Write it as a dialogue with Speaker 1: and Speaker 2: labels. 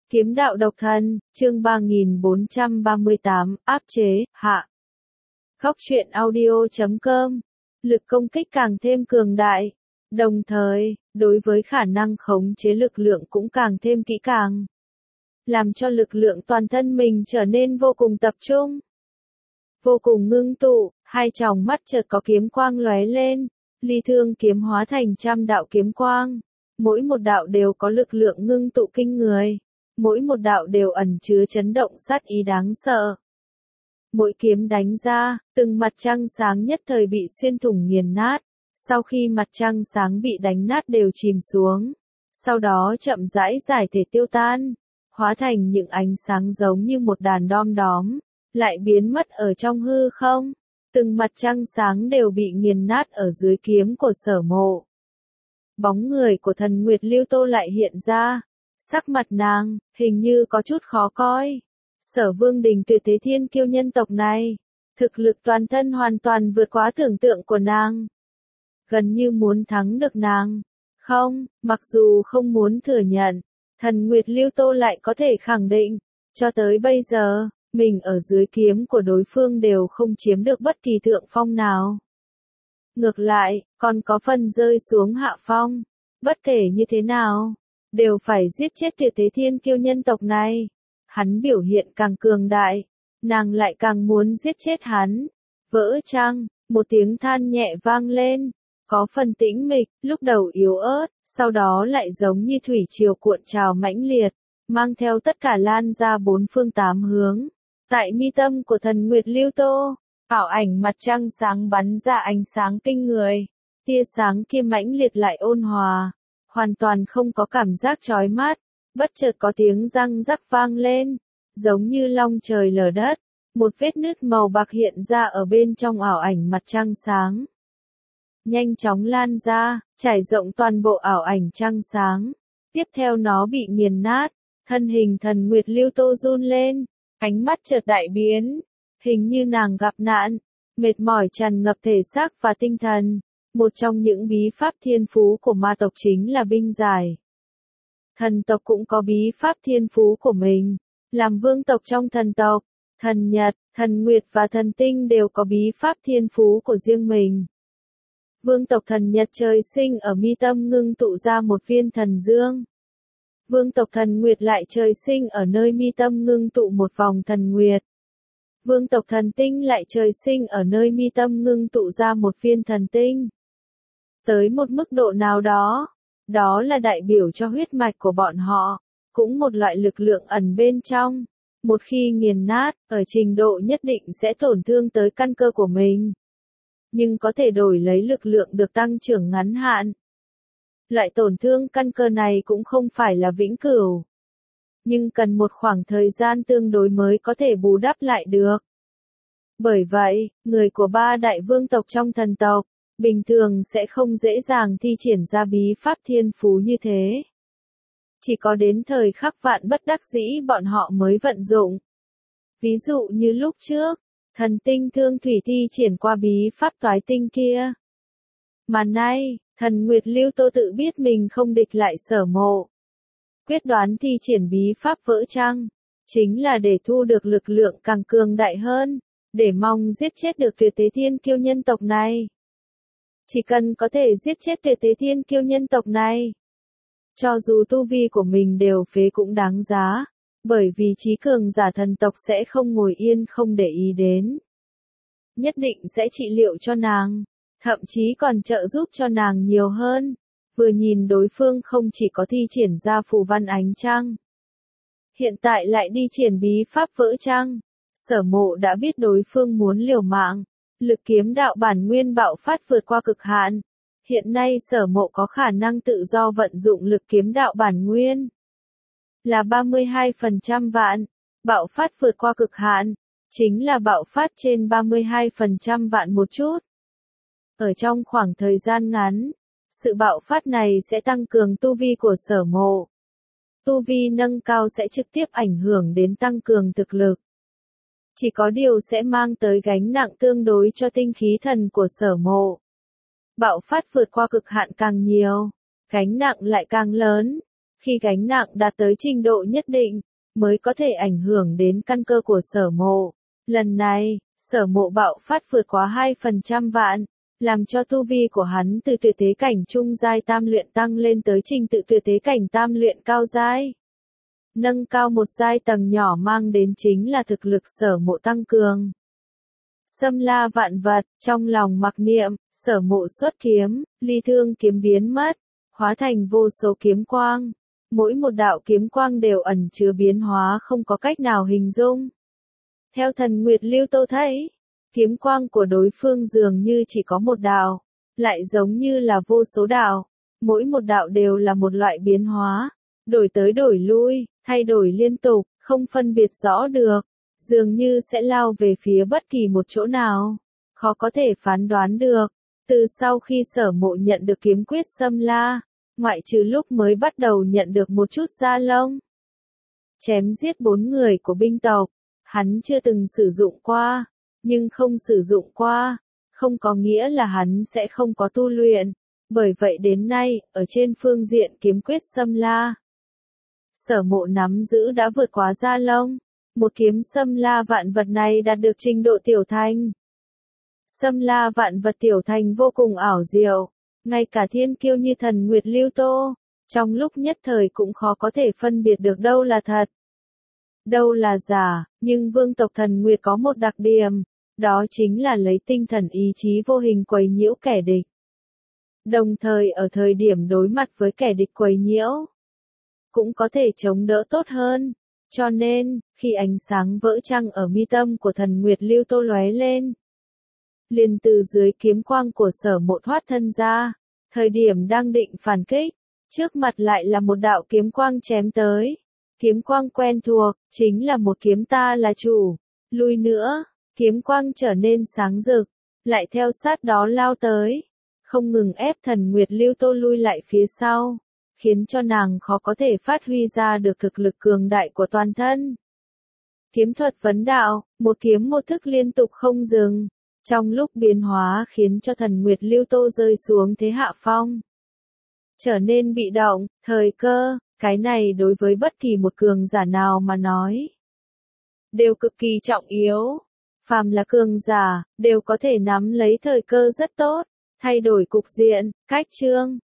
Speaker 1: Kiếm đạo độc thân, chương 3438, áp chế, hạ. Góc truyện audio.com. Lực công kích càng thêm cường đại. Đồng thời, đối với khả năng khống chế lực lượng cũng càng thêm kỹ càng. Làm cho lực lượng toàn thân mình trở nên vô cùng tập trung. Vô cùng ngưng tụ, hai tròng mắt chợt có kiếm quang lóe lên. Ly thương kiếm hóa thành trăm đạo kiếm quang. Mỗi một đạo đều có lực lượng ngưng tụ kinh người. Mỗi một đạo đều ẩn chứa chấn động sát ý đáng sợ. Mỗi kiếm đánh ra, từng mặt trăng sáng nhất thời bị xuyên thủng nghiền nát. Sau khi mặt trăng sáng bị đánh nát đều chìm xuống. Sau đó chậm rãi giải thể tiêu tan. Hóa thành những ánh sáng giống như một đàn đom đóm. Lại biến mất ở trong hư không. Từng mặt trăng sáng đều bị nghiền nát ở dưới kiếm của Sở Mộ. Bóng người của Thần Nguyệt Lưu Tô lại hiện ra. Sắc mặt nàng, hình như có chút khó coi. Sở Vương Đình tuyệt thế thiên kiêu nhân tộc này. Thực lực toàn thân hoàn toàn vượt quá tưởng tượng của nàng. Gần như muốn thắng được nàng. Không, mặc dù không muốn thừa nhận. Thần Nguyệt Lưu Tô lại có thể khẳng định. Cho tới bây giờ, mình ở dưới kiếm của đối phương đều không chiếm được bất kỳ thượng phong nào. Ngược lại, còn có phần rơi xuống hạ phong. Bất kể như thế nào, đều phải giết chết tuyệt thế thiên kiêu nhân tộc này. Hắn biểu hiện càng cường đại, nàng lại càng muốn giết chết hắn. Vỡ chăng, một tiếng than nhẹ vang lên, có phần tĩnh mịch, lúc đầu yếu ớt, sau đó lại giống như thủy triều cuộn trào mãnh liệt, mang theo tất cả lan ra bốn phương tám hướng. Tại mi tâm của Thần Nguyệt Lưu Tô, ảo ảnh mặt trăng sáng bắn ra ánh sáng kinh người, tia sáng kia mãnh liệt lại ôn hòa. Hoàn toàn không có cảm giác chói mắt, bất chợt có tiếng răng rắc vang lên, giống như long trời lở đất, một vết nứt màu bạc hiện ra ở bên trong ảo ảnh mặt trăng sáng. Nhanh chóng lan ra, trải rộng toàn bộ ảo ảnh trăng sáng, tiếp theo nó bị nghiền nát, thân hình Thần Nguyệt Lưu Tô run lên, ánh mắt chợt đại biến, hình như nàng gặp nạn, mệt mỏi tràn ngập thể xác và tinh thần. Một trong những bí pháp thiên phú của ma tộc chính là binh giải. Thần tộc cũng có bí pháp thiên phú của mình. Làm vương tộc trong thần tộc, thần Nhật, thần Nguyệt và thần Tinh đều có bí pháp thiên phú của riêng mình. Vương tộc thần Nhật trời sinh ở mi tâm ngưng tụ ra một viên thần dương. Vương tộc thần Nguyệt lại trời sinh ở nơi mi tâm ngưng tụ một vòng thần Nguyệt. Vương tộc thần Tinh lại trời sinh ở nơi mi tâm ngưng tụ ra một viên thần Tinh. Tới một mức độ nào đó, đó là đại biểu cho huyết mạch của bọn họ, cũng một loại lực lượng ẩn bên trong. Một khi nghiền nát, ở trình độ nhất định sẽ tổn thương tới căn cơ của mình. Nhưng có thể đổi lấy lực lượng được tăng trưởng ngắn hạn. Loại tổn thương căn cơ này cũng không phải là vĩnh cửu. Nhưng cần một khoảng thời gian tương đối mới có thể bù đắp lại được. Bởi vậy, người của ba đại vương tộc trong thần tộc, bình thường sẽ không dễ dàng thi triển ra bí pháp thiên phú như thế. Chỉ có đến thời khắc vạn bất đắc dĩ bọn họ mới vận dụng. Ví dụ như lúc trước, thần Tinh Thương Thủy thi triển qua bí pháp toái tinh kia. Mà nay, Thần Nguyệt Lưu Tô tự biết mình không địch lại Sở Mộ. Quyết đoán thi triển bí pháp vỡ trăng, chính là để thu được lực lượng càng cường đại hơn, để mong giết chết được tuyệt thế thiên kiêu nhân tộc này. Chỉ cần có thể giết chết tuyệt thế thiên kiêu nhân tộc này, cho dù tu vi của mình đều phế cũng đáng giá, bởi vì trí cường giả thần tộc sẽ không ngồi yên không để ý đến. Nhất định sẽ trị liệu cho nàng, thậm chí còn trợ giúp cho nàng nhiều hơn. Vừa nhìn đối phương không chỉ có thi triển ra phù văn ánh trăng, hiện tại lại đi triển bí pháp vỡ trăng. Sở Mộ đã biết đối phương muốn liều mạng. Lực kiếm đạo bản nguyên bạo phát vượt qua cực hạn. Hiện nay Sở Mộ có khả năng tự do vận dụng lực kiếm đạo bản nguyên. Là 32% vạn. Bạo phát vượt qua cực hạn. Chính là bạo phát trên 32% vạn một chút. Ở trong khoảng thời gian ngắn, sự bạo phát này sẽ tăng cường tu vi của Sở Mộ. Tu vi nâng cao sẽ trực tiếp ảnh hưởng đến tăng cường thực lực. Chỉ có điều sẽ mang tới gánh nặng tương đối cho tinh khí thần của Sở Mộ. Bạo phát vượt qua cực hạn càng nhiều, gánh nặng lại càng lớn. Khi gánh nặng đạt tới trình độ nhất định, mới có thể ảnh hưởng đến căn cơ của Sở Mộ. Lần này, Sở Mộ bạo phát vượt quá 2% vạn, làm cho tu vi của hắn từ tuyệt thế cảnh trung giai tam luyện tăng lên tới trình tự tuyệt thế cảnh tam luyện cao giai. Nâng cao một giai tầng nhỏ mang đến chính là thực lực Sở Mộ tăng cường. Xâm la vạn vật, trong lòng mặc niệm, Sở Mộ xuất kiếm, ly thương kiếm biến mất, hóa thành vô số kiếm quang. Mỗi một đạo kiếm quang đều ẩn chứa biến hóa không có cách nào hình dung. Theo Thần Nguyệt Lưu Tô thấy, kiếm quang của đối phương dường như chỉ có một đạo, lại giống như là vô số đạo. Mỗi một đạo đều là một loại biến hóa, đổi tới đổi lui, thay đổi liên tục, không phân biệt rõ được, dường như sẽ lao về phía bất kỳ một chỗ nào, khó có thể phán đoán được. Từ sau khi Sở Mộ nhận được kiếm quyết xâm la, ngoại trừ lúc mới bắt đầu nhận được một chút da lông, chém giết 4 người của binh tộc, hắn chưa từng sử dụng qua, nhưng không sử dụng qua, không có nghĩa là hắn sẽ không có tu luyện. Bởi vậy đến nay, ở trên phương diện kiếm quyết xâm la, Sở Mộ nắm giữ đã vượt quá da lông. Một kiếm xâm la vạn vật này đạt được trình độ tiểu thành. Xâm la vạn vật tiểu thành vô cùng ảo diệu, ngay cả thiên kiêu như Thần Nguyệt Lưu Tô, trong lúc nhất thời cũng khó có thể phân biệt được đâu là thật, đâu là giả, nhưng vương tộc Thần Nguyệt có một đặc điểm, đó chính là lấy tinh thần ý chí vô hình quấy nhiễu kẻ địch. Đồng thời ở thời điểm đối mặt với kẻ địch quấy nhiễu, cũng có thể chống đỡ tốt hơn. Cho nên, khi ánh sáng vỡ trăng ở mi tâm của Thần Nguyệt Lưu Tô lóe lên, liền từ dưới kiếm quang của Sở Mộ thoát thân ra, thời điểm đang định phản kích, trước mặt lại là một đạo kiếm quang chém tới. Kiếm quang quen thuộc, chính là một kiếm ta là chủ. Lui nữa, kiếm quang trở nên sáng rực, lại theo sát đó lao tới, không ngừng ép Thần Nguyệt Lưu Tô lui lại phía sau, khiến cho nàng khó có thể phát huy ra được thực lực cường đại của toàn thân. Kiếm thuật vấn đạo, một kiếm một thức liên tục không dừng, trong lúc biến hóa khiến cho Thần Nguyệt Lưu Tô rơi xuống thế hạ phong, trở nên bị động. Thời cơ, cái này đối với bất kỳ một cường giả nào mà nói, đều cực kỳ trọng yếu. Phàm là cường giả, đều có thể nắm lấy thời cơ rất tốt, thay đổi cục diện, cách chương.